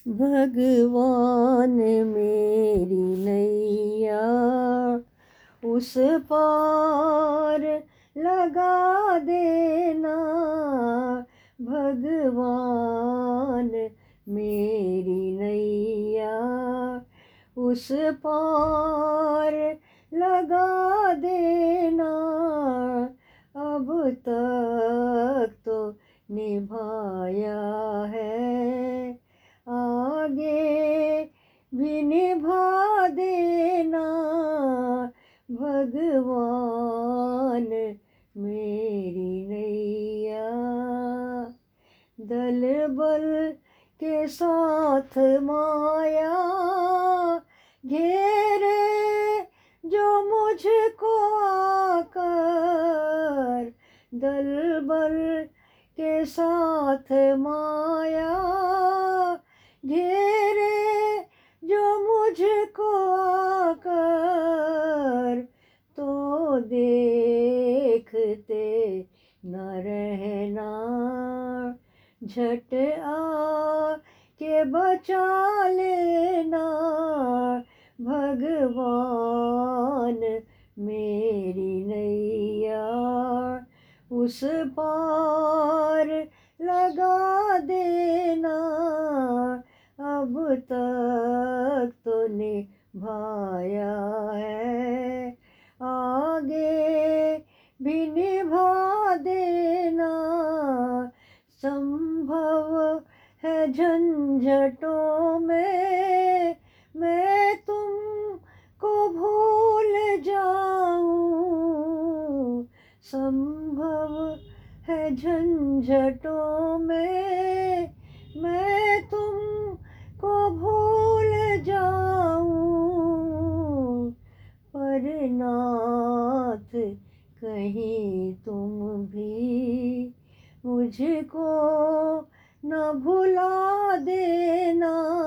भगवान मेरी नैया उस पार लगा देना। भगवान मेरी नैया उस पार लगा देना। अब तक तो निभाया है, आगे भी निभा देना। भगवान मेरी नैया दल बल के साथ माया घेरे जो मुझको आकर। दल बल के साथ माया घेरे जो मुझको आकर। तो देखते न रहना, झट आ के बचा लेना। भगवान मेरी नैया उस पार लगा देना। अब तक तो निभाया है, आगे भी निभा देना। संभव है झंझटों में मैं तुमको भूल जाऊं। संभव है झंझटों में मैं तुमको भूल जाऊं। पर नाथ कहीं तुम भी मुझको न भुला देना।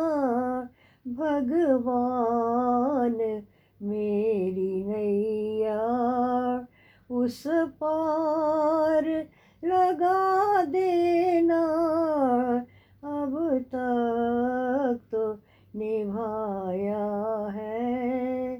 भगवान मेरी नैया उस पार लगा देना। अब तक तो निभाया है,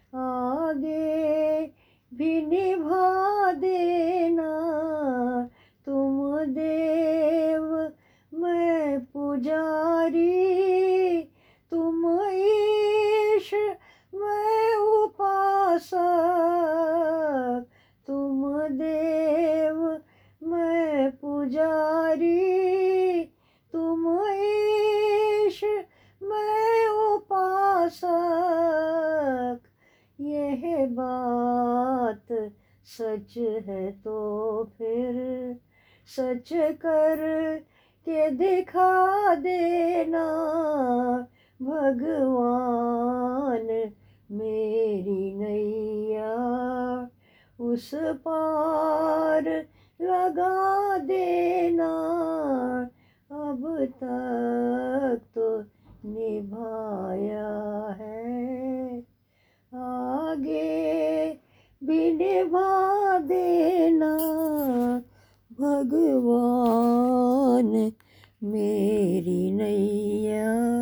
आगे भी निभा देना। तुम देव मैं पुजारी, तुम ईश मैं उपासक। तुम देव मैं पुजारी, तुम ईश मैं उपासक। यह बात सच है तो फिर सच कर के दिखा देना। भगवान मेरी नैया उस पार लगा देना। अब तक तो निभाया है, आगे भी निभा देना। भगवान मेरी नैया।